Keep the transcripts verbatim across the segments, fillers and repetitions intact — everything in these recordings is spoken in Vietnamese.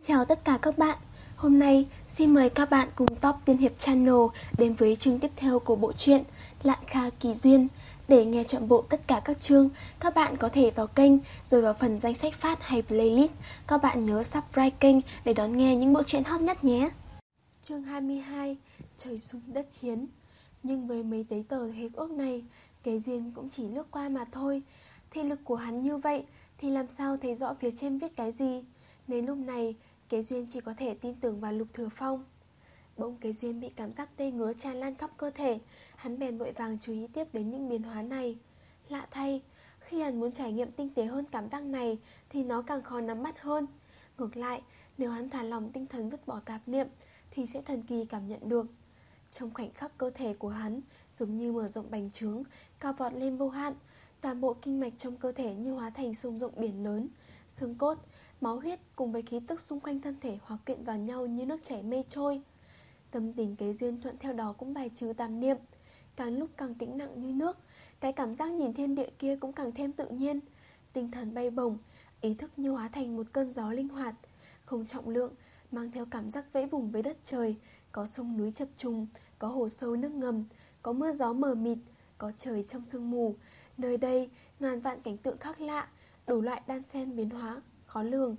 Chào tất cả các bạn. Hôm nay xin mời các bạn cùng Top Tiên Hiệp Channel đến với chương tiếp theo của bộ truyện Lạn Kha Kỳ Duyên. Để nghe trọn bộ tất cả các chương, các bạn có thể vào kênh rồi vào phần danh sách phát hay playlist. Các bạn nhớ subscribe kênh để đón nghe những bộ truyện hot nhất nhé. Chương hai mươi hai. Trời xung đất khiến. Nhưng với mấy giấy tờ hiệp ước này, Kế Duyên cũng chỉ lướt qua mà thôi. Thị lực của hắn như vậy thì làm sao thấy rõ phía trên viết cái gì. Nên lúc này Kế Duyên chỉ có thể tin tưởng vào Lục Thừa Phong. Bỗng Kế Duyên bị cảm giác tê ngứa tràn lan khắp cơ thể. Hắn bèn vội vàng chú ý tiếp đến những biến hóa này. Lạ thay, khi hắn muốn trải nghiệm tinh tế hơn cảm giác này thì nó càng khó nắm bắt hơn. Ngược lại, nếu hắn thả lỏng tinh thần vứt bỏ tạp niệm thì sẽ thần kỳ cảm nhận được. Trong khoảnh khắc cơ thể của hắn giống như mở rộng bành trướng, cao vọt lên vô hạn. Toàn bộ kinh mạch trong cơ thể như hóa thành sông rộng biển lớn. Xương cốt, máu huyết cùng với khí tức xung quanh thân thể hòa quyện vào nhau như nước chảy mây trôi. Tâm tình Kế Duyên thuận theo đó cũng bài trừ tạp niệm, càng lúc càng tĩnh lặng như nước. Cái cảm giác nhìn thiên địa kia cũng càng thêm tự nhiên. Tinh thần bay bổng, ý thức như hóa thành một cơn gió linh hoạt, không trọng lượng, mang theo cảm giác vẫy vùng với đất trời. Có sông núi chập trùng, có hồ sâu nước ngầm, có mưa gió mờ mịt, có trời trong sương mù. Nơi đây ngàn vạn cảnh tượng khác lạ, đủ loại đan xen biến hóa khó lường.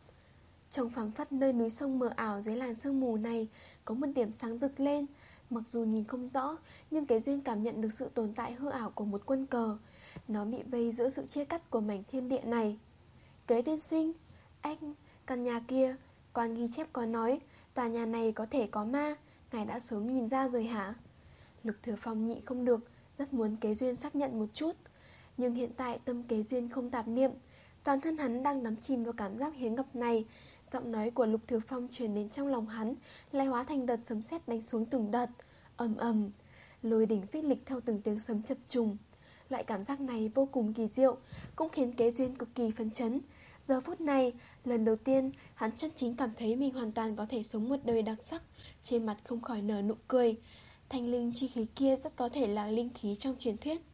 Trong phảng phất nơi núi sông mờ ảo dưới làn sương mù này có một điểm sáng rực lên. Mặc dù nhìn không rõ, nhưng Kế Duyên cảm nhận được sự tồn tại hư ảo của một quân cờ. Nó bị vây giữa sự chia cắt của mảnh thiên địa này. Kế tiên sinh, anh, căn nhà kia, quan ghi chép có nói tòa nhà này có thể có ma, ngài đã sớm nhìn ra rồi hả? Lục Thừa Phong nhị không được, rất muốn Kế Duyên xác nhận một chút. Nhưng hiện tại tâm Kế Duyên không tạp niệm, toàn thân hắn đang đắm chìm vào cảm giác hiếm gặp này. Giọng nói của Lục Thừa Phong truyền đến trong lòng hắn lại hóa thành đợt sấm sét đánh xuống từng đợt, ầm ầm, lôi đỉnh phích lịch theo từng tiếng sấm chập trùng. Loại cảm giác này vô cùng kỳ diệu, cũng khiến Kế Duyên cực kỳ phấn chấn. Giờ phút này, lần đầu tiên hắn chân chính cảm thấy mình hoàn toàn có thể sống một đời đặc sắc. Trên mặt không khỏi nở nụ cười. Thanh linh chi khí kia rất có thể là linh khí trong truyền thuyết.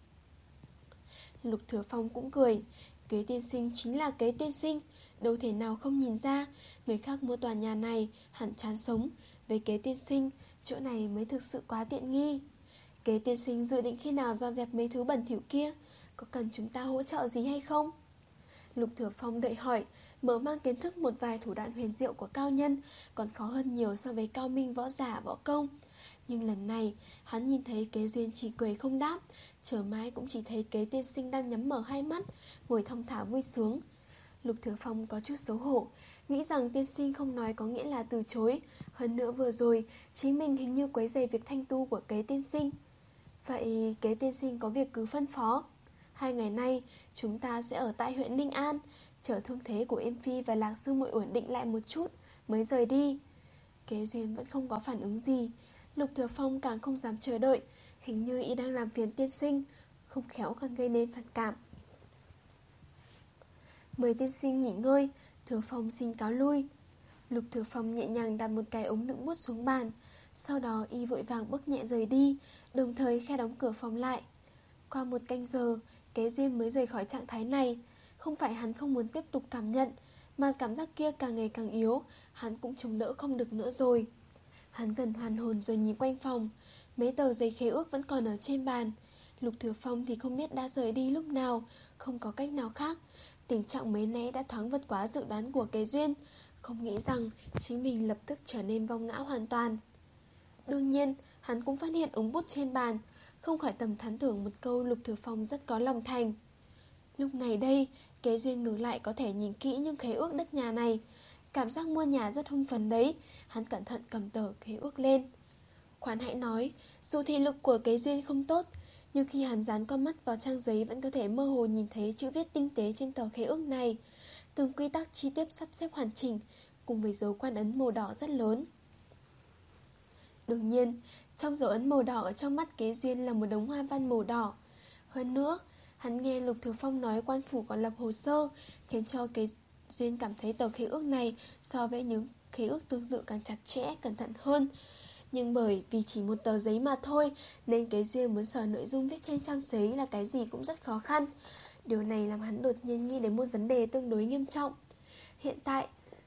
Lục Thừa Phong cũng cười. Kế tiên sinh chính là Kế tiên sinh, đâu thể nào không nhìn ra. Người khác mua tòa nhà này hẳn chán sống, với Kế tiên sinh, chỗ này mới thực sự quá tiện nghi. Kế tiên sinh dự định khi nào dọn dẹp mấy thứ bẩn thỉu kia, có cần chúng ta hỗ trợ gì hay không? Lục Thừa Phong đợi hỏi, mở mang kiến thức một vài thủ đoạn huyền diệu của cao nhân, còn khó hơn nhiều so với cao minh võ giả võ công. Nhưng lần này, hắn nhìn thấy Kế Duyên chỉ cười không đáp, chờ mãi cũng chỉ thấy Kế tiên sinh đang nhắm mở hai mắt, ngồi thong thả vui sướng. Lục Thừa Phong có chút xấu hổ, nghĩ rằng tiên sinh không nói có nghĩa là từ chối. Hơn nữa vừa rồi, chính mình hình như quấy rầy việc thanh tu của Kế tiên sinh. Vậy Kế tiên sinh có việc cứ phân phó. Hai ngày nay, chúng ta sẽ ở tại huyện Ninh An, chờ thương thế của Yêm Phi và Lạc Sư Muội ổn định lại một chút, mới rời đi. Kế Duyên vẫn không có phản ứng gì. Lục Thừa Phong càng không dám chờ đợi, hình như y đang làm phiền tiên sinh, không khéo còn gây nên phản cảm. Mời tiên sinh nghỉ ngơi, Thừa Phong xin cáo lui. Lục Thừa Phong nhẹ nhàng đặt một cái ống đựng bút xuống bàn, sau đó y vội vàng bước nhẹ rời đi, đồng thời khe đóng cửa phòng lại. Qua một canh giờ, Kế Duyên mới rời khỏi trạng thái này. Không phải hắn không muốn tiếp tục cảm nhận, mà cảm giác kia càng ngày càng yếu, hắn cũng chống đỡ không được nữa rồi. Hắn dần hoàn hồn rồi nhìn quanh phòng. Mấy tờ giấy khế ước vẫn còn ở trên bàn. Lục Thừa Phong thì không biết đã rời đi lúc nào, không có cách nào khác. Tình trạng mới nãy đã thoáng vượt quá dự đoán của Kế Duyên, không nghĩ rằng chính mình lập tức trở nên vong ngã hoàn toàn. Đương nhiên, hắn cũng phát hiện ống bút trên bàn, không khỏi tầm thán thưởng một câu Lục Thừa Phong rất có lòng thành. Lúc này đây, Kế Duyên ngược lại có thể nhìn kỹ những khế ước đất nhà này. Cảm giác mua nhà rất hưng phấn đấy. Hắn cẩn thận cầm tờ khế ước lên. Khoan hãy nói, dù thị lực của Kế Duyên không tốt, nhưng khi hắn dán con mắt vào trang giấy vẫn có thể mơ hồ nhìn thấy chữ viết tinh tế trên tờ khế ước này. Từng quy tắc chi tiết sắp xếp hoàn chỉnh, cùng với dấu quan ấn màu đỏ rất lớn. Đương nhiên, trong dấu ấn màu đỏ ở trong mắt Kế Duyên là một đống hoa văn màu đỏ. Hơn nữa, hắn nghe Lục Thừa Phong nói quan phủ còn lập hồ sơ, khiến cho Kế Duyên cảm thấy tờ khế ước này so với những khế ước tương tự càng chặt chẽ, cẩn thận hơn. Nhưng bởi vì chỉ một tờ giấy mà thôi, nên Kế Duyên muốn sờ nội dung viết trên trang giấy là cái gì cũng rất khó khăn. Điều này làm hắn đột nhiên nghĩ đến một vấn đề tương đối nghiêm trọng. Hiện tại,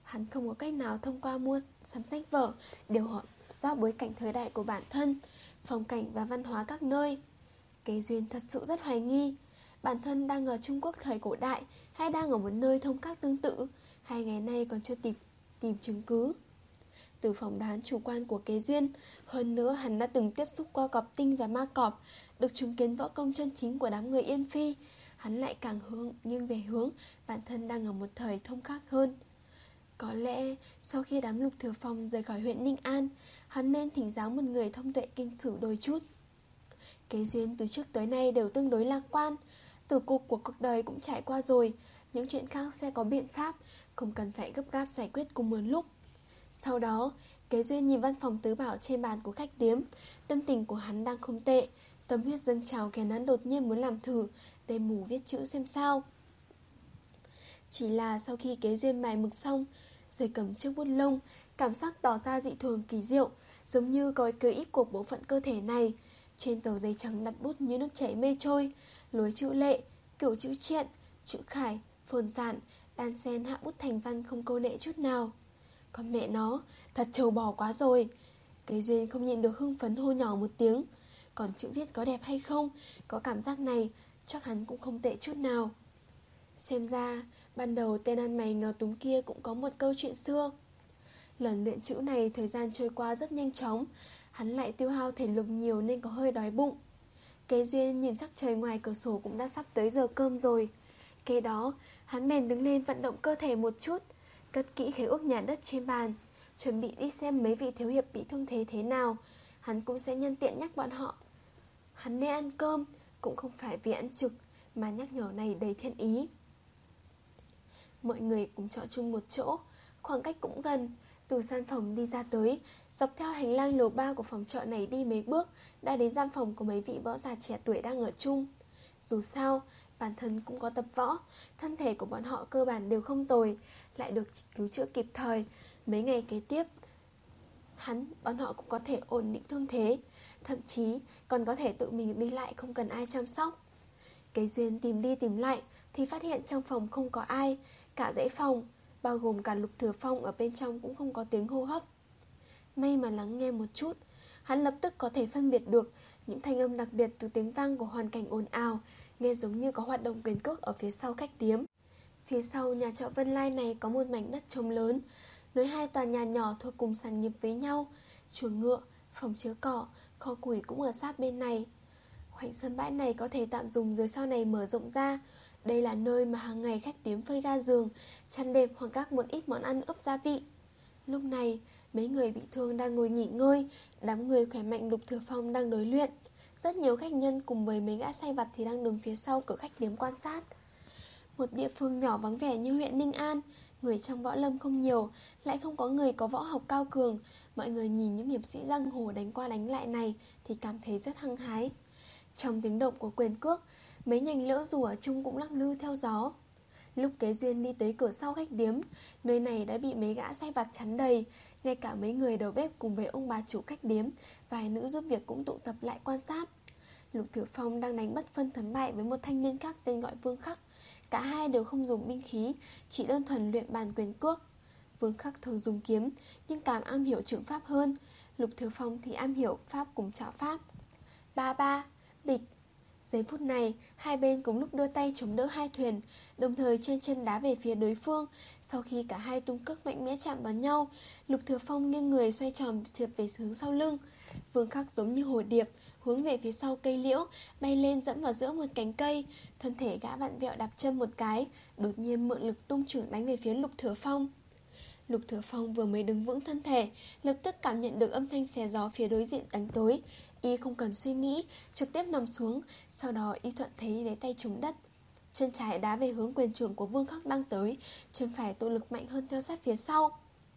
Hắn không có cách nào thông qua mua sắm sách vở đều họ do bối cảnh thời đại của bản thân, phong cảnh và văn hóa các nơi. Kế Duyên thật sự rất hoài nghi, bản thân đang ở Trung Quốc thời cổ đại hay đang ở một nơi thông các tương tự, hai ngày nay còn chưa tìm, tìm chứng cứ. Từ phỏng đoán chủ quan của Kế Duyên, hơn nữa hắn đã từng tiếp xúc qua Cọp Tinh và Ma Cọp, được chứng kiến võ công chân chính của đám người Yên Phi, hắn lại càng hướng nghiêng về hướng bản thân đang ở một thời thông khác hơn. Có lẽ sau khi đám Lục Thừa Phong rời khỏi huyện Ninh An, hắn nên thỉnh giáo một người thông tuệ kinh sử đôi chút. Kế Duyên từ trước tới nay đều tương đối lạc quan, tử cục của cuộc đời cũng trải qua rồi, những chuyện khác sẽ có biện pháp, không cần phải gấp gáp giải quyết cùng một lúc. Sau đó, Kế Duyên nhìn văn phòng tứ bảo trên bàn của khách điếm, tâm tình của hắn đang không tệ, tâm huyết dâng trào khiến hắn đột nhiên muốn làm thử, tê mù viết chữ xem sao. Chỉ là sau khi Kế Duyên mài mực xong, rồi cầm chiếc bút lông, cảm giác tỏ ra dị thường kỳ diệu, giống như có cơ ít của bộ phận cơ thể này. Trên tờ giấy trắng đặt bút như nước chảy mây trôi, lối chữ lệ, kiểu chữ triện, chữ khải, phồn giản, đan xen hạ bút thành văn không câu nệ chút nào. Con mẹ nó, thật trâu bò quá rồi. Kế Duyên không nhịn được hưng phấn hô nhỏ một tiếng. Còn chữ viết có đẹp hay không, có cảm giác này, chắc hắn cũng không tệ chút nào. Xem ra, ban đầu tên ăn mày nghèo túng kia cũng có một câu chuyện xưa. Lần luyện chữ này thời gian trôi qua rất nhanh chóng, hắn lại tiêu hao thể lực nhiều nên có hơi đói bụng. Kế Duyên nhìn sắc trời ngoài cửa sổ cũng đã sắp tới giờ cơm rồi. Kế đó, hắn bèn đứng lên vận động cơ thể một chút, cất kỹ khế ước nhà đất trên bàn, chuẩn bị đi xem mấy vị thiếu hiệp bị thương thế thế nào. Hắn cũng sẽ nhân tiện nhắc bọn họ hắn nên ăn cơm, cũng không phải vì ăn trực, mà nhắc nhở này đầy thiên ý. Mọi người cùng trọ chung một chỗ, khoảng cách cũng gần. Từ gian phòng đi ra tới, dọc theo hành lang lầu ba của phòng trọ này đi mấy bước, đã đến gian phòng của mấy vị võ già trẻ tuổi đang ở chung. Dù sao, bản thân cũng có tập võ, thân thể của bọn họ cơ bản đều không tồi, lại được cứu chữa kịp thời. Mấy ngày kế tiếp, hắn, bọn họ cũng có thể ổn định thương thế, thậm chí còn có thể tự mình đi lại không cần ai chăm sóc. Kế Duyên tìm đi tìm lại thì phát hiện trong phòng không có ai, cả dãy phòng, bao gồm cả Lục Thừa Phong ở bên trong cũng không có tiếng hô hấp. May mà lắng nghe một chút, hắn lập tức có thể phân biệt được những thanh âm đặc biệt từ tiếng vang của hoàn cảnh ồn ào, nghe giống như có hoạt động quyền cước ở phía sau khách điếm. Phía sau nhà trọ Vân Lai này có một mảnh đất trống lớn, nối hai tòa nhà nhỏ thuộc cùng sản nghiệp với nhau. Chuồng ngựa, phòng chứa cỏ, kho củi cũng ở sát bên này. Khoảnh sân bãi này có thể tạm dùng rồi sau này mở rộng ra. Đây là nơi mà hàng ngày khách điếm phơi ga giường, chăn đệm hoặc các một ít món ăn ướp gia vị. Lúc này, mấy người bị thương đang ngồi nghỉ ngơi, đám người khỏe mạnh Lục Thừa Phong đang đối luyện. Rất nhiều khách nhân cùng với mấy gã sai vặt thì đang đứng phía sau cửa khách điếm quan sát. Một địa phương nhỏ vắng vẻ như huyện Ninh An, người trong võ lâm không nhiều, lại không có người có võ học cao cường. Mọi người nhìn những hiệp sĩ giang hồ đánh qua đánh lại này thì cảm thấy rất hăng hái. Trong tiếng động của quyền cước, mấy nhành lỡ dù ở chung cũng lắc lư theo gió. Lúc Kế Duyên đi tới cửa sau khách điếm, nơi này đã bị mấy gã sai vặt chắn đầy. Ngay cả mấy người đầu bếp cùng với ông bà chủ khách điếm, vài nữ giúp việc cũng tụ tập lại quan sát. Lục Thừa Phong đang đánh bất phân thắng bại với một thanh niên khác tên gọi Vương Khắc. Cả hai đều không dùng binh khí, chỉ đơn thuần luyện bàn quyền cước. Vương Khắc thường dùng kiếm, nhưng càng am hiểu trưởng pháp hơn. Lục Thừa Phong thì am hiểu pháp cùng trảo pháp. Ba ba, bịch. Giây phút này, hai bên cùng lúc đưa tay chống đỡ hai thuyền, đồng thời trên chân đá về phía đối phương. Sau khi cả hai tung cước mạnh mẽ chạm vào nhau, Lục Thừa Phong nghiêng người xoay tròn trượt về hướng sau lưng. Vương Khắc giống như hồ điệp, hướng về phía sau cây liễu, bay lên dẫm vào giữa một cành cây. Thân thể gã vặn vẹo đạp chân một cái, đột nhiên mượn lực tung chưởng đánh về phía Lục Thừa Phong. Lục Thừa Phong vừa mới đứng vững thân thể, lập tức cảm nhận được âm thanh xé gió phía đối diện đánh tới. Y không cần suy nghĩ, trực tiếp nằm xuống. Sau đó Y thuận thế lấy tay chống đất, chân trái đá về hướng quyền trưởng của Vương Khắc đang tới, chân phải tụ lực mạnh hơn theo sát phía sau.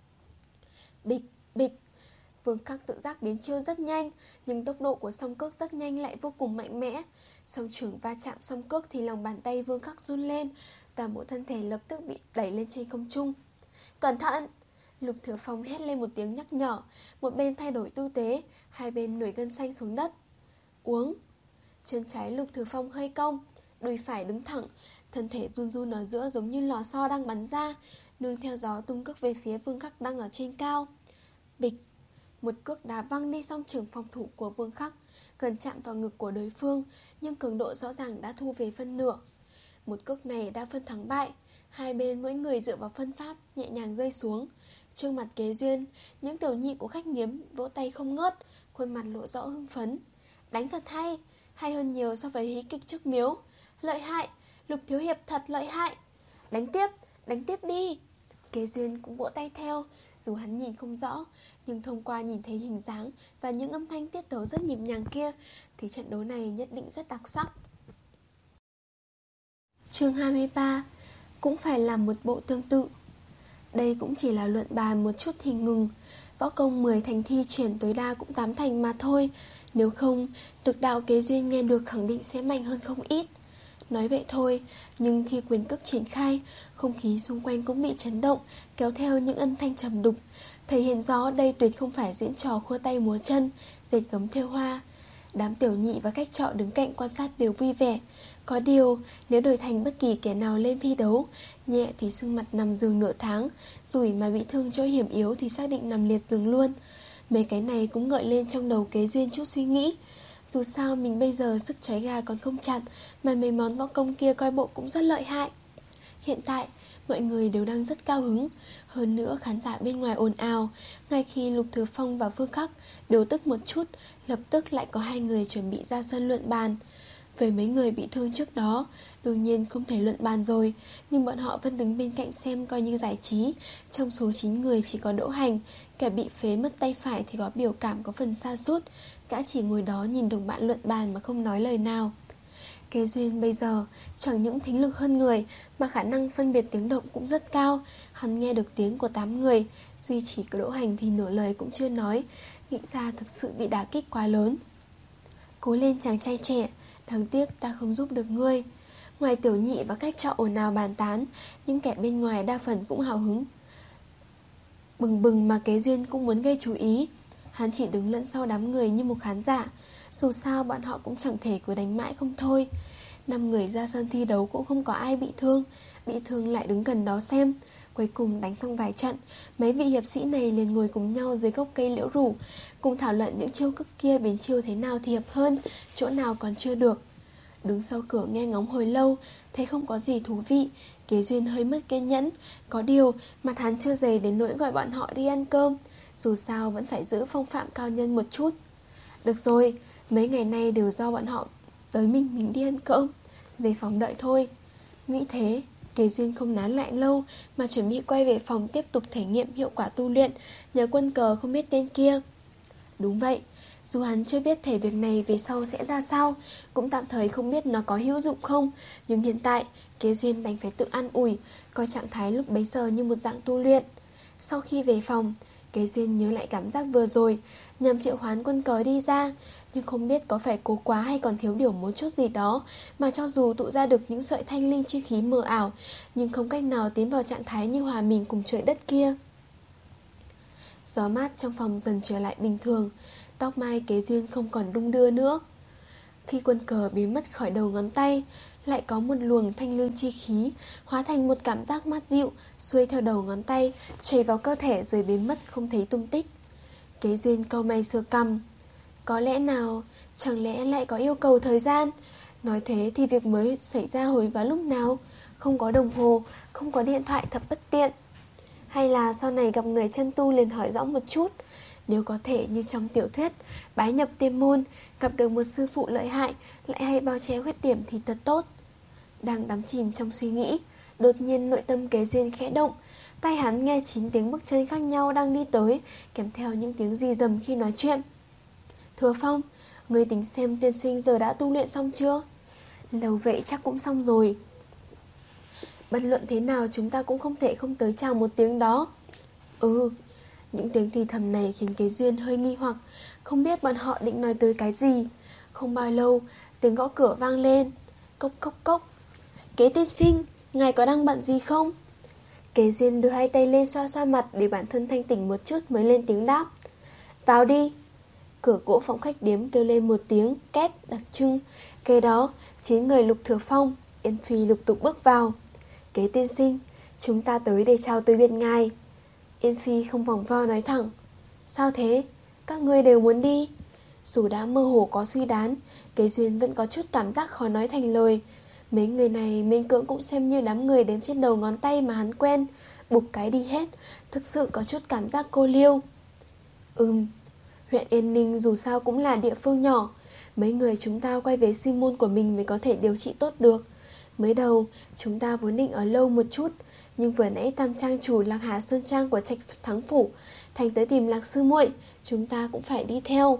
Bịch, bịch. Vương Khắc tự giác biến chiêu rất nhanh, nhưng tốc độ của song cước rất nhanh lại vô cùng mạnh mẽ. Song trưởng va chạm song cước thì lòng bàn tay Vương Khắc run lên, toàn bộ thân thể lập tức bị đẩy lên trên không trung. Cẩn thận! Lục Thừa Phong hét lên một tiếng nhắc nhở, một bên thay đổi tư thế, hai bên nổi gân xanh xuống đất. Uống! Chân trái Lục Thừa Phong hơi cong, đùi phải đứng thẳng, thân thể run run ở giữa giống như lò xo đang bắn ra. nương theo gió tung cước về phía Vương Khắc đang ở trên cao. Bịch, một cước đá văng đi song trường phòng thủ của Vương Khắc, gần chạm vào ngực của đối phương, nhưng cường độ rõ ràng đã thu về phân nửa. Một cước này đã phân thắng bại, hai bên mỗi người dựa vào phân pháp nhẹ nhàng rơi xuống. Trương mặt Kế Duyên, những tiểu nhị của khách điếm vỗ tay không ngớt, khuôn mặt lộ rõ hưng phấn. Đánh thật hay, hay hơn nhiều so với hí kịch trước miếu. Lợi hại, Lục thiếu hiệp thật lợi hại. Đánh tiếp, đánh tiếp đi. Kế Duyên cũng vỗ tay theo. Dù hắn nhìn không rõ, nhưng thông qua nhìn thấy hình dáng và những âm thanh tiết tấu rất nhịp nhàng kia, thì trận đấu này nhất định rất đặc sắc. Chương hai mươi ba. Cũng phải làm một bộ tương tự. Đây cũng chỉ là luận bàn một chút thì ngừng. Võ công mười thành thi triển tối đa cũng tám thành mà thôi. Nếu không, lực đạo Kế Duyên nghe được khẳng định sẽ mạnh hơn không ít. Nói vậy thôi, nhưng khi quyền cước triển khai, không khí xung quanh cũng bị chấn động, kéo theo những âm thanh trầm đục. Thể hiện rõ đây tuyệt không phải diễn trò khua tay múa chân, dệt gấm thêu hoa. Đám tiểu nhị và khách trọ đứng cạnh quan sát đều vui vẻ. Có điều, nếu đổi thành bất kỳ kẻ nào lên thi đấu, nhẹ thì sưng mặt nằm giường nửa tháng, rủi mà bị thương chỗ hiểm yếu thì xác định nằm liệt giường luôn. Mấy cái này cũng gợi lên trong đầu Kế Duyên chút suy nghĩ. Dù sao mình bây giờ sức trói gà còn không chặt, mà mấy món võ công kia coi bộ cũng rất lợi hại. Hiện tại, mọi người đều đang rất cao hứng. Hơn nữa khán giả bên ngoài ồn ào. Ngay khi Lục Thừa Phong và Vương Khắc đều tức một chút, lập tức lại có hai người chuẩn bị ra sân luận bàn. Với mấy người bị thương trước đó, đương nhiên không thể luận bàn rồi, nhưng bọn họ vẫn đứng bên cạnh xem coi như giải trí. Trong số chín người chỉ có Đỗ Hành, kẻ bị phế mất tay phải thì có biểu cảm có phần sa sút. Gã chỉ ngồi đó nhìn đồng bạn luận bàn mà không nói lời nào. Kế Duyên bây giờ chẳng những thính lực hơn người, mà khả năng phân biệt tiếng động cũng rất cao. Hắn nghe được tiếng của tám người, duy chỉ có Đỗ Hành thì nửa lời cũng chưa nói. Nghĩ ra thực sự bị đả kích quá lớn. Cố lên chàng trai trẻ, đáng tiếc ta không giúp được ngươi. Ngoài tiểu nhị và khách trọ ồn ào bàn tán, những kẻ bên ngoài đa phần cũng hào hứng bừng bừng, mà Kế Duyên cũng muốn gây chú ý. Hắn chỉ đứng lẫn sau đám người như một khán giả. Dù sao bọn họ cũng chẳng thể cứ đánh mãi không thôi. Năm người ra sân thi đấu cũng không có ai bị thương. Bị thương lại đứng gần đó xem. Cuối cùng đánh xong vài trận, mấy vị hiệp sĩ này liền ngồi cùng nhau dưới gốc cây liễu rủ, cùng thảo luận những chiêu cước kia biến chiêu thế nào thì hợp hơn, chỗ nào còn chưa được. Đứng sau cửa nghe ngóng hồi lâu, thấy không có gì thú vị. Kế Duyên hơi mất kiên nhẫn. Có điều mặt hắn chưa dày đến nỗi gọi bọn họ đi ăn cơm. Dù sao vẫn phải giữ phong phạm cao nhân một chút. Được rồi, mấy ngày nay đều do bọn họ tới mình mình đi ăn cơm, về phòng đợi thôi. Nghĩ thế, Kế Duyên không nán lại lâu, mà chuẩn bị quay về phòng tiếp tục thể nghiệm hiệu quả tu luyện nhờ quân cờ không biết tên kia. Đúng vậy, dù hắn chưa biết thể việc này về sau sẽ ra sao, cũng tạm thời không biết nó có hữu dụng không, nhưng hiện tại Kế Duyên đành phải tự an ủi, coi trạng thái lúc bấy giờ như một dạng tu luyện. Sau khi về phòng, Kế Duyên nhớ lại cảm giác vừa rồi, nhằm triệu hoán quân cờ đi ra, nhưng không biết có phải cố quá hay còn thiếu điều một chút gì đó, mà cho dù tụ ra được những sợi thanh linh chi khí mờ ảo, nhưng không cách nào tiến vào trạng thái như hòa mình cùng trời đất kia. Gió mát trong phòng dần trở lại bình thường, tóc mai Kế Duyên không còn đung đưa nữa. Khi quân cờ biến mất khỏi đầu ngón tay, lại có một luồng thanh lương chi khí hóa thành một cảm giác mát dịu, xuôi theo đầu ngón tay, chảy vào cơ thể rồi biến mất không thấy tung tích. Kế Duyên cau mày sờ cằm. Có lẽ nào, chẳng lẽ lại có yêu cầu thời gian? Nói thế thì việc mới xảy ra hồi vào lúc nào? Không có đồng hồ, không có điện thoại thật bất tiện. Hay là sau này gặp người chân tu liền hỏi rõ một chút. Nếu có thể như trong tiểu thuyết, bái nhập tiên môn, gặp được một sư phụ lợi hại, lại hay bao che khuyết điểm thì thật tốt. Đang đắm chìm trong suy nghĩ, đột nhiên nội tâm Kế Duyên khẽ động. Tai hắn nghe chín tiếng bước chân khác nhau đang đi tới, kèm theo những tiếng rì rầm khi nói chuyện. Thừa Phong, ngươi tính xem tiên sinh giờ đã tu luyện xong chưa? Lâu vậy chắc cũng xong rồi. Bất luận thế nào chúng ta cũng không thể không tới chào một tiếng đó. Ừ. Những tiếng thì thầm này khiến Kế Duyên hơi nghi hoặc, không biết bọn họ định nói tới cái gì. Không bao lâu, tiếng gõ cửa vang lên. Cốc cốc cốc. Kế tiên sinh, ngài có đang bận gì không? Kế Duyên đưa hai tay lên xoa xoa mặt để bản thân thanh tỉnh một chút mới lên tiếng đáp. Vào đi. Cửa gỗ phòng khách điếm kêu lên một tiếng két đặc trưng. Kế đó, chín người Lục Thừa Phong, Yên Phi lục tục bước vào. Kế tiên sinh, Chúng ta tới để chào từ biệt ngài. Yên Phi không vòng vo nói thẳng. Sao thế? Các ngươi đều muốn đi? Dù đã mơ hồ có suy đoán, Kế Duyên vẫn có chút cảm giác khó nói thành lời. Mấy người này miễn cưỡng cũng xem như đám người đếm trên đầu ngón tay mà hắn quen. Bục cái đi hết, thực sự có chút cảm giác cô liêu. Ừm, huyện Yên Ninh dù sao cũng là địa phương nhỏ. Mấy người chúng ta quay về sư môn của mình mới có thể điều trị tốt được. Mới đầu chúng ta vốn định ở lâu một chút, nhưng vừa nãy Tam Trang chủ Lạc Hà Sơn Trang của Trạch Thắng Phủ thành tới tìm Lạc sư muội, chúng ta cũng phải đi theo.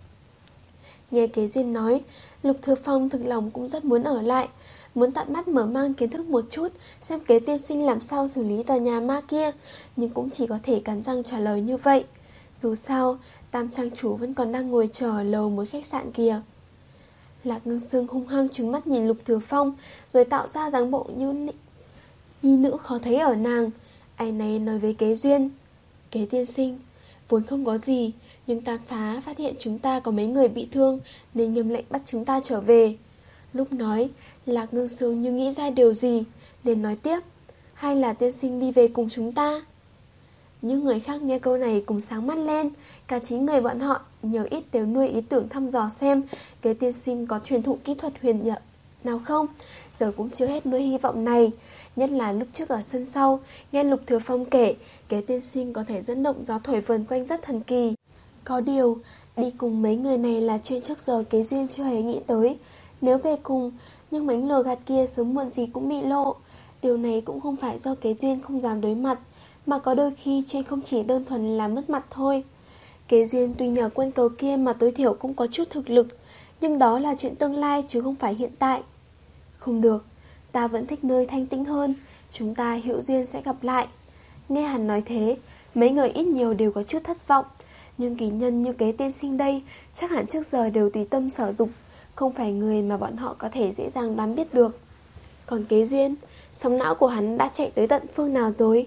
Nghe Kế Duyên nói, Lục Thừa Phong thực lòng cũng rất muốn ở lại, muốn tận mắt mở mang kiến thức một chút, xem Kế tiên sinh làm sao xử lý tòa nhà ma kia, nhưng cũng chỉ có thể cắn răng trả lời như vậy. Dù sao, Tam Trang chủ vẫn còn đang ngồi chờ ở lầu một khách sạn kia. Lạc Ngưng Sương hung hăng trừng mắt nhìn Lục Thừa Phong, rồi tạo ra dáng bộ như nhi nữ khó thấy ở nàng. Ai này nói với Kế Duyên, Kế tiên sinh, vốn không có gì, nhưng Tam Phá phát hiện chúng ta có mấy người bị thương nên nghiêm lệnh bắt chúng ta trở về. Lúc nói, Lạc Ngưng Sương như nghĩ ra điều gì, liền nói tiếp, hay là tiên sinh đi về cùng chúng ta? Những người khác nghe câu này cùng sáng mắt lên. Cả chín người bọn họ nhiều ít đều nuôi ý tưởng thăm dò xem Kế tiên sinh có truyền thụ kỹ thuật huyền diệu nào không. Giờ cũng chưa hết nuôi hy vọng này. Nhất là lúc trước ở sân sau, nghe Lục Thừa Phong kể Kế tiên sinh có thể dẫn động gió thổi vần quanh rất thần kỳ. Có điều, đi cùng mấy người này là chuyện trước giờ Kế Duyên chưa hề nghĩ tới. Nếu về cùng, nhưng mánh lừa gạt kia sớm muộn gì cũng bị lộ. Điều này cũng không phải do Kế Duyên không dám đối mặt, mà có đôi khi chuyện không chỉ đơn thuần là mất mặt thôi. Kế Duyên tuy nhờ quân cờ kia mà tối thiểu cũng có chút thực lực, nhưng đó là chuyện tương lai chứ không phải hiện tại. Không được, ta vẫn thích nơi thanh tĩnh hơn, chúng ta hữu duyên sẽ gặp lại. Nghe hắn nói thế, mấy người ít nhiều đều có chút thất vọng. Nhưng kỳ nhân như Kế tiên sinh đây chắc hẳn trước giờ đều tùy tâm sở dụng, không phải người mà bọn họ có thể dễ dàng đoán biết được. Còn Kế Duyên, sóng não của hắn đã chạy tới tận phương nào rồi?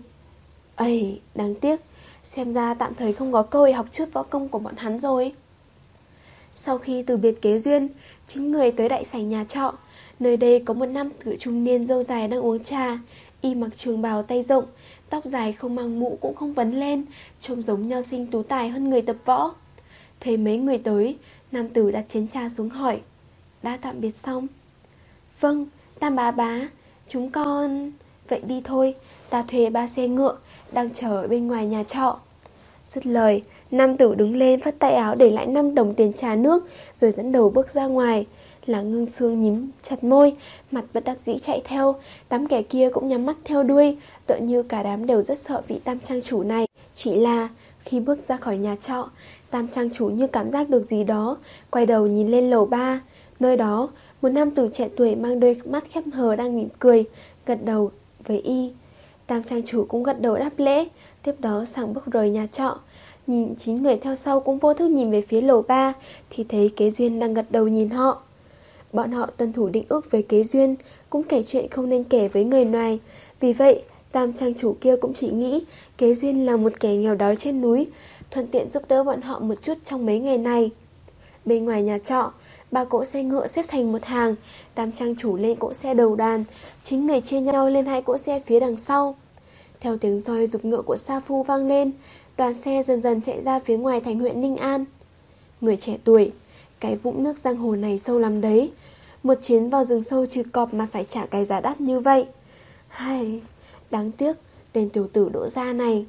Ây, đáng tiếc, xem ra tạm thời không có cơ hội học chút võ công của bọn hắn rồi. Sau khi từ biệt Kế Duyên, chín người tới đại sảnh nhà trọ. Nơi đây có một nam tử trung niên râu dài đang uống trà. Y mặc trường bào tay rộng, tóc dài không mang mũ cũng không vấn lên, trông giống nho sinh tú tài hơn người tập võ. Thấy mấy người tới, nam tử đặt chén trà xuống hỏi, đã tạm biệt xong? Vâng, Tam bá bá, chúng con... Vậy đi thôi, ta thuê ba xe ngựa đang chờ ở bên ngoài nhà trọ. Dứt lời, nam tử đứng lên phất tay áo để lại năm đồng tiền trà nước, rồi dẫn đầu bước ra ngoài. Lạc Ngưng Sương nhím chặt môi, mặt bất đắc dĩ chạy theo. Đám kẻ kia cũng nhắm mắt theo đuôi, tựa như cả đám đều rất sợ vị Tam Trang chủ này. Chỉ là khi bước ra khỏi nhà trọ, Tam Trang chủ như cảm giác được gì đó, quay đầu nhìn lên lầu ba. Nơi đó, một nam tử trẻ tuổi mang đôi mắt khép hờ đang mỉm cười, gật đầu với y. Tam Trang chủ cũng gật đầu đáp lễ, tiếp đó sảng bước rời nhà trọ. Nhìn chín người theo sau cũng vô thức nhìn về phía lầu ba, thì thấy Kế Duyên đang gật đầu nhìn họ. Bọn họ tuân thủ định ước với Kế Duyên, cũng kể chuyện không nên kể với người ngoài. Vì vậy, Tam Trang chủ kia cũng chỉ nghĩ Kế Duyên là một kẻ nghèo đói trên núi, thuận tiện giúp đỡ bọn họ một chút trong mấy ngày này. Bên ngoài nhà trọ, ba cỗ xe ngựa xếp thành một hàng. Tam Trang chủ lên cỗ xe đầu đàn, chín người chia nhau lên hai cỗ xe phía đằng sau. Theo tiếng roi giục ngựa của Sa Phu vang lên, đoàn xe dần dần chạy ra phía ngoài thành huyện Ninh An. Người trẻ tuổi, cái vũng nước giang hồ này sâu lắm đấy. Một chuyến vào rừng sâu trừ cọp mà phải trả cái giá đắt như vậy. Hay, đáng tiếc, tên tiểu tử Đỗ Gia này.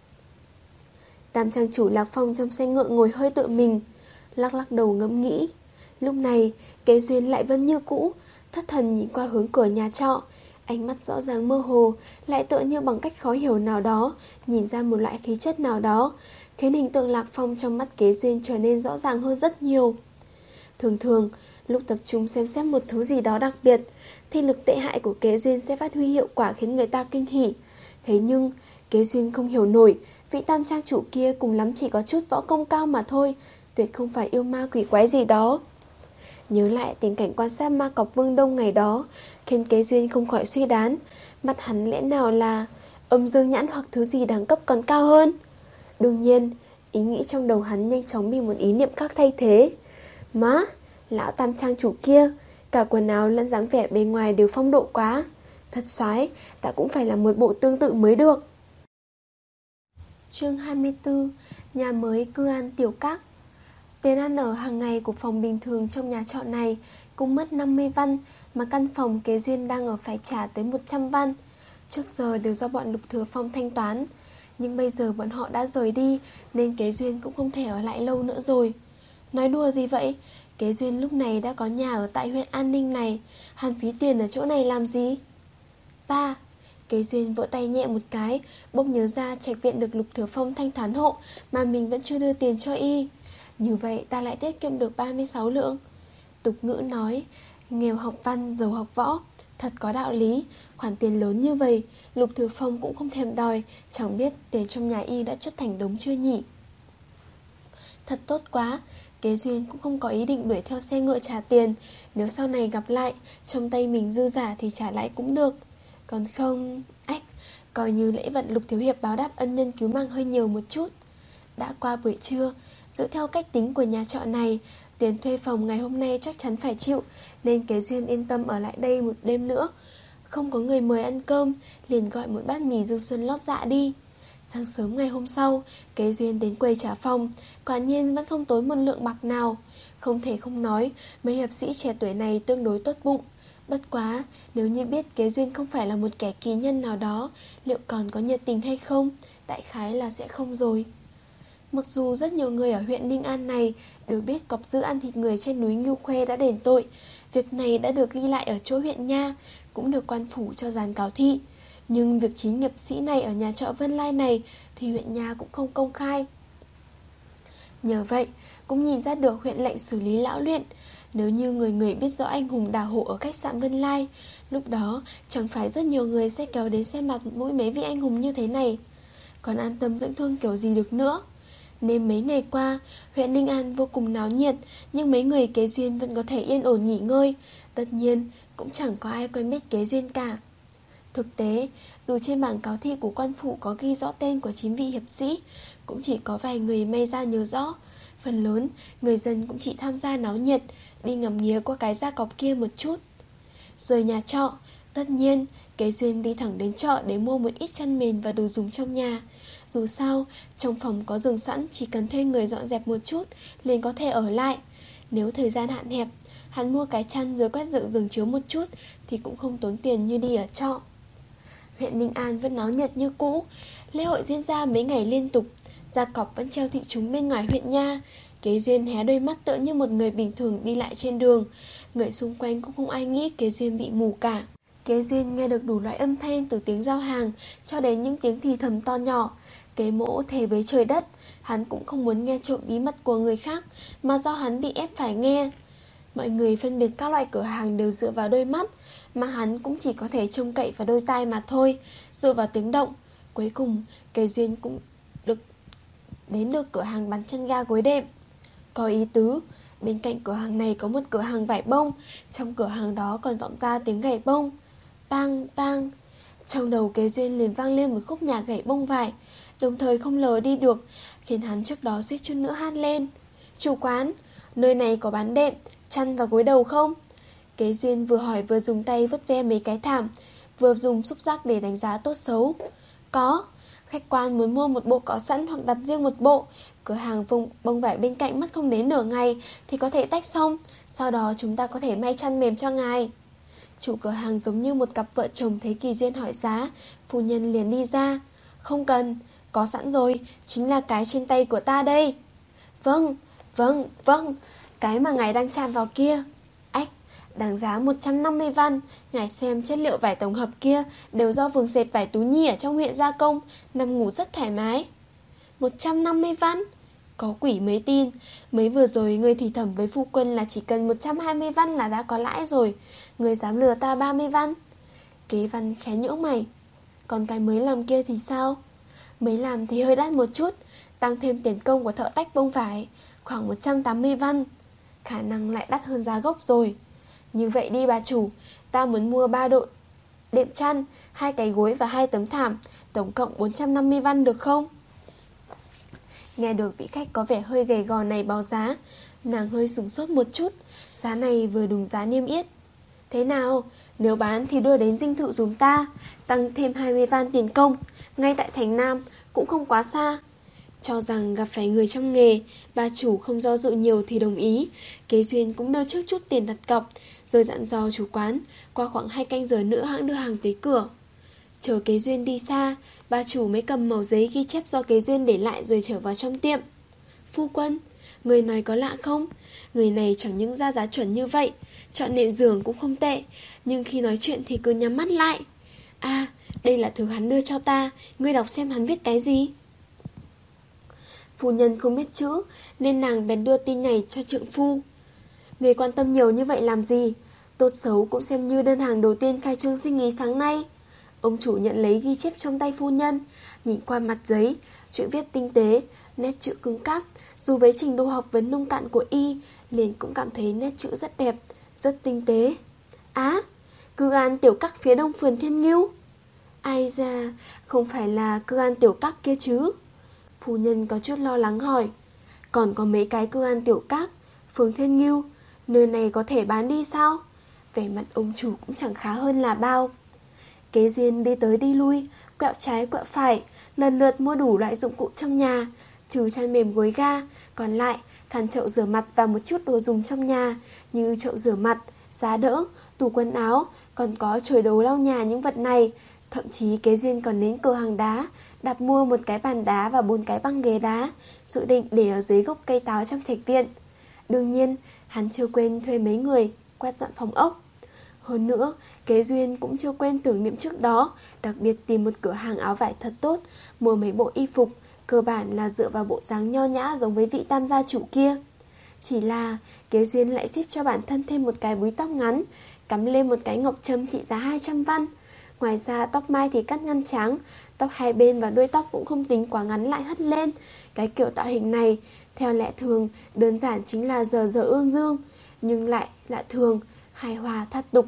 Tam Trang chủ Lạc Phong trong xe ngựa ngồi hơi tự mình, lắc lắc đầu ngẫm nghĩ. Lúc này, Kế Duyên lại vẫn như cũ, thất thần nhìn qua hướng cửa nhà trọ. Ánh mắt rõ ràng mơ hồ, lại tựa như bằng cách khó hiểu nào đó, nhìn ra một loại khí chất nào đó, khiến hình tượng Lạc Phong trong mắt Kế Duyên trở nên rõ ràng hơn rất nhiều. Thường thường, lúc tập trung xem xét một thứ gì đó đặc biệt, thì lực tệ hại của Kế Duyên sẽ phát huy hiệu quả khiến người ta kinh hỉ. Thế nhưng, Kế Duyên không hiểu nổi, vị Tam Trang chủ kia cùng lắm chỉ có chút võ công cao mà thôi, tuyệt không phải yêu ma quỷ quái gì đó. Nhớ lại tình cảnh quan sát ma cọp Vương Đông ngày đó, khiến Kế Duyên không khỏi suy đoán, mặt hắn lẽ nào là âm dương nhãn hoặc thứ gì đẳng cấp còn cao hơn. Đương nhiên, ý nghĩ trong đầu hắn nhanh chóng bị một ý niệm khác thay thế. Má, lão Tam Trang chủ kia, cả quần áo lẫn dáng vẻ bề ngoài đều phong độ quá. Thật xoái, ta cũng phải làm một bộ tương tự mới được. Chương hai mươi tư. Nhà mới cư an tiểu các. Tiền ăn ở hàng ngày của phòng bình thường trong nhà trọ này cũng mất năm mươi văn, mà căn phòng kế Duyên đang ở phải trả tới một trăm văn. Trước giờ đều do bọn Lục Thừa Phong thanh toán, nhưng bây giờ bọn họ đã rời đi nên kế Duyên cũng không thể ở lại lâu nữa rồi. Nói đùa gì vậy? Kế Duyên lúc này đã có nhà ở tại huyện An Ninh này, hắn phí tiền ở chỗ này làm gì? Ba. Kế Duyên vỗ tay nhẹ một cái, bỗng nhớ ra Trạch Viện được Lục Thừa Phong thanh toán hộ mà mình vẫn chưa đưa tiền cho y. Như vậy ta lại tiết kiệm được ba mươi sáu lượng. Tục ngữ nói nghèo học văn, giàu học võ, thật có đạo lý. Khoản tiền lớn như vậy Lục Thừa Phong cũng không thèm đòi, chẳng biết tiền trong nhà y đã chất thành đống chưa nhỉ. Thật tốt quá. Kế Duyên cũng không có ý định đuổi theo xe ngựa trả tiền. Nếu sau này gặp lại, trong tay mình dư giả thì trả lại cũng được. Còn không, ách, coi như lễ vật Lục Thiếu Hiệp báo đáp ân nhân cứu mạng hơi nhiều một chút. Đã qua buổi trưa, dựa theo cách tính của nhà trọ này, tiền thuê phòng ngày hôm nay chắc chắn phải chịu, nên Kế Duyên yên tâm ở lại đây một đêm nữa. Không có người mời ăn cơm, liền gọi một bát mì Dương Xuân lót dạ đi. Sáng sớm ngày hôm sau, Kế Duyên đến quầy trả phòng, quả nhiên vẫn không tốn một lượng bạc nào. Không thể không nói, mấy hiệp sĩ trẻ tuổi này tương đối tốt bụng. Bất quá, nếu như biết Kế Duyên không phải là một kẻ kỳ nhân nào đó, liệu còn có nhiệt tình hay không? Đại khái là sẽ không rồi. Mặc dù rất nhiều người ở huyện Ninh An này đều biết cọp dữ ăn thịt người trên núi Ngưu Khuê đã đền tội, việc này đã được ghi lại ở chỗ huyện nha, cũng được quan phủ cho dán cáo thị. Nhưng việc chín nghiệp sĩ này ở nhà trọ Vân Lai này thì huyện nha cũng không công khai. Nhờ vậy, cũng nhìn ra được huyện lệnh xử lý lão luyện. Nếu như người người biết rõ anh hùng đào hộ ở khách sạn Vân Lai, lúc đó chẳng phải rất nhiều người sẽ kéo đến xem mặt mũi mấy vị anh hùng như thế này, còn an tâm dưỡng thương kiểu gì được nữa. Nên mấy ngày qua, huyện Ninh An vô cùng náo nhiệt, nhưng mấy người Kế Duyên vẫn có thể yên ổn nghỉ ngơi. Tất nhiên, cũng chẳng có ai quen biết Kế Duyên cả. Thực tế, dù trên bảng cáo thị của quan phủ có ghi rõ tên của chín vị hiệp sĩ, cũng chỉ có vài người may ra nhớ rõ. Phần lớn, người dân cũng chỉ tham gia náo nhiệt, đi ngắm nghía qua cái gia cọp kia một chút. Rời nhà trọ, tất nhiên, Kế Duyên đi thẳng đến chợ để mua một ít chăn mền và đồ dùng trong nhà. Dù sao, trong phòng có giường sẵn, chỉ cần thuê người dọn dẹp một chút liền có thể ở lại. Nếu thời gian hạn hẹp, hắn mua cái chăn rồi quét dựng giường chiếu một chút thì cũng không tốn tiền như đi ở trọ. Huyện Ninh An vẫn náo nhiệt như cũ. Lễ hội diễn ra mấy ngày liên tục, gia cọp vẫn treo thị trúng bên ngoài huyện nha. Kế Duyên hé đôi mắt tựa như một người bình thường đi lại trên đường. Người xung quanh cũng không ai nghĩ Kế Duyên bị mù cả. Kế Duyên nghe được đủ loại âm thanh, từ tiếng giao hàng cho đến những tiếng thì thầm to nhỏ. Kế Mỗ thề với trời đất, hắn cũng không muốn nghe trộm bí mật của người khác, mà do hắn bị ép phải nghe. Mọi người phân biệt các loại cửa hàng đều dựa vào đôi mắt, mà hắn cũng chỉ có thể trông cậy vào đôi tai mà thôi, dựa vào tiếng động. Cuối cùng, Kế Duyên cũng được đến được cửa hàng bán chăn ga gối đệm. Có ý tứ, bên cạnh cửa hàng này có một cửa hàng vải bông, trong cửa hàng đó còn vọng ra tiếng gảy bông. Bang, bang. Trong đầu Kế Duyên liền vang lên một khúc nhạc gảy bông vải, đồng thời không lờ đi được, khiến hắn trước đó suýt chút nữa hát lên. Chủ quán, nơi này có bán đệm, chăn và gối đầu không? Kế Duyên vừa hỏi vừa dùng tay vớt ve mấy cái thảm, vừa dùng xúc giác để đánh giá tốt xấu. Có. Khách quan muốn mua một bộ có sẵn hoặc đặt riêng một bộ, cửa hàng vùng bông vải bên cạnh mất không đến nửa ngày thì có thể tách xong, sau đó chúng ta có thể may chăn mềm cho ngài. Chủ cửa hàng giống như một cặp vợ chồng thấy Kỳ Duyên hỏi giá, phu nhân liền đi ra. Không cần, có sẵn rồi, chính là cái trên tay của ta đây. Vâng, vâng, vâng, cái mà ngài đang chạm vào kia. Ách, đáng giá một trăm năm mươi văn. Ngài xem chất liệu vải tổng hợp kia đều do vườn dệt vải Tú Nhi ở trong huyện gia công, nằm ngủ rất thoải mái. Một trăm năm mươi văn? Có quỷ mới tin. Mới vừa rồi ngươi thì thầm với phu quân là chỉ cần một trăm hai mươi văn là đã có lãi rồi. Ngươi dám lừa ta ba mươi văn. Kế Văn khẽ nhỡ mày. Còn cái mới làm kia thì sao? Mới làm thì hơi đắt một chút, tăng thêm tiền công của thợ tách bông vải, khoảng một trăm tám mươi văn. Khả năng lại đắt hơn giá gốc rồi. Như vậy đi bà chủ, ta muốn mua ba độ đệm chăn, hai cái gối và hai tấm thảm, tổng cộng bốn trăm năm mươi văn được không? Nghe được vị khách có vẻ hơi gầy gò này báo giá, nàng hơi sửng sốt một chút. Giá này vừa đúng giá niêm yết. Thế nào, nếu bán thì đưa đến dinh thự dùm ta, tăng thêm hai mươi van tiền công, ngay tại thành Nam, cũng không quá xa. Cho rằng gặp phải người trong nghề, bà chủ không do dự nhiều thì đồng ý. Kế Duyên cũng đưa trước chút tiền đặt cọc, rồi dặn dò chủ quán, qua khoảng hai canh giờ nữa hãng đưa hàng tới cửa. Chờ Kế Duyên đi xa, bà chủ mới cầm mẩu giấy ghi chép do Kế Duyên để lại rồi trở vào trong tiệm. Phu quân, người nói có lạ không? Người này chẳng những ra giá chuẩn như vậy, chọn nệm giường cũng không tệ, nhưng khi nói chuyện thì cứ nhắm mắt lại. À, đây là thứ hắn đưa cho ta, ngươi đọc xem hắn viết cái gì. Phu nhân không biết chữ, nên nàng bèn đưa tin này cho trượng phu. Người quan tâm nhiều như vậy làm gì? Tốt xấu cũng xem như đơn hàng đầu tiên khai trương sinh ý sáng nay. Ông chủ nhận lấy ghi chép trong tay phu nhân, nhìn qua mặt giấy, chữ viết tinh tế, nét chữ cứng cáp. Dù với trình độ học vấn nông cạn của y, liền cũng cảm thấy nét chữ rất đẹp, rất tinh tế. Á, cư an tiểu các phía đông phường Thiên Ngưu. Ai ra, không phải là cư an tiểu các kia chứ? Phu nhân có chút lo lắng hỏi. Còn có mấy cái cư an tiểu các, phường Thiên Ngưu, nơi này có thể bán đi sao? Vẻ mặt ông chủ cũng chẳng khá hơn là bao. Kế Duyên đi tới đi lui, quẹo trái quẹo phải, lần lượt mua đủ loại dụng cụ trong nhà, trừ chăn mềm gối ga, còn lại khăn chậu rửa mặt và một chút đồ dùng trong nhà như chậu rửa mặt, giá đỡ, tủ quần áo, còn có chổi đồ lau nhà những vật này. Thậm chí Kế Duyên còn đến cửa hàng đá, đặt mua một cái bàn đá và bốn cái băng ghế đá, dự định để ở dưới gốc cây táo trong trạch viện. Đương nhiên, hắn chưa quên thuê mấy người quét dọn phòng ốc. Hơn nữa, Kế Duyên cũng chưa quên tưởng niệm trước đó, đặc biệt tìm một cửa hàng áo vải thật tốt, mua mấy bộ y phục, cơ bản là dựa vào bộ dáng nho nhã giống với vị tam gia chủ kia. Chỉ là Kế Duyên lại xếp cho bản thân thêm một cái búi tóc ngắn, cắm lên một cái ngọc trâm trị giá hai trăm văn. Ngoài ra tóc mai thì cắt ngăn trắng, tóc hai bên và đuôi tóc cũng không tính quá ngắn lại hất lên. Cái kiểu tạo hình này, theo lẽ thường, đơn giản chính là giờ giờ ương dương, nhưng lại lạ thường, hài hòa thoát tục.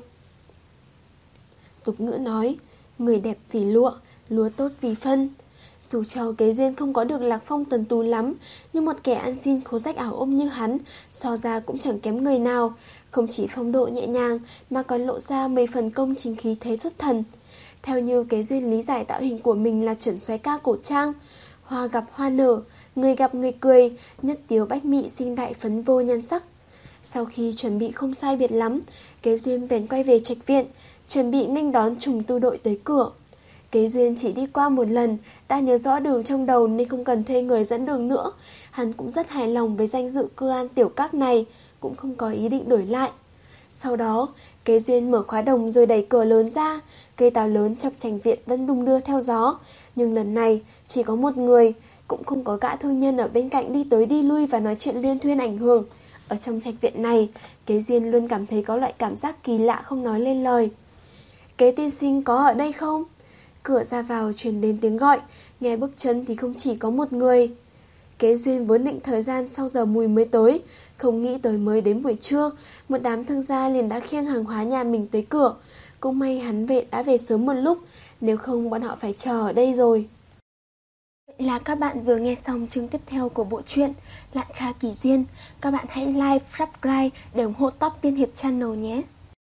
Tục ngữ nói, người đẹp vì lụa, lúa tốt vì phân. Dù cho Kế Duyên không có được lạc phong tuần tú lắm, nhưng một kẻ ăn xin khố rách ảo ôm như hắn, so ra cũng chẳng kém người nào. Không chỉ phong độ nhẹ nhàng, mà còn lộ ra mấy phần công chính khí thế xuất thần. Theo như Kế Duyên lý giải tạo hình của mình là chuẩn soái ca cổ trang, hoa gặp hoa nở, người gặp người cười, nhất tiếu bách mị sinh đại phấn vô nhan sắc. Sau khi chuẩn bị không sai biệt lắm, Kế Duyên bèn quay về trạch viện, chuẩn bị nghênh đón trùng tu đội tới cửa. Kế Duyên chỉ đi qua một lần, đã nhớ rõ đường trong đầu nên không cần thuê người dẫn đường nữa. Hắn cũng rất hài lòng với danh dự cư an tiểu các này, cũng không có ý định đổi lại. Sau đó, Kế Duyên mở khóa đồng rồi đẩy cửa lớn ra, cây táo lớn trong trạch viện vẫn đung đưa theo gió. Nhưng lần này chỉ có một người, cũng không có gã thương nhân ở bên cạnh đi tới đi lui và nói chuyện luyên thuyên ảnh hưởng. Ở trong trạch viện này, Kế Duyên luôn cảm thấy có loại cảm giác kỳ lạ không nói lên lời. Kế tiên sinh có ở đây không? Cửa ra vào truyền đến tiếng gọi, nghe bước chân thì không chỉ có một người. Kế Duyên vốn định thời gian sau giờ mùi mới tới, không nghĩ tới mới đến buổi trưa, một đám thương gia liền đã khiêng hàng hóa nhà mình tới cửa. Cũng may hắn về đã về sớm một lúc, nếu không bọn họ phải chờ ở đây rồi. Vậy là các bạn vừa nghe xong chương tiếp theo của bộ truyện Lạn Kha Kỳ Duyên. Các bạn hãy like, subscribe để ủng hộ Top Tiên Hiệp Channel nhé.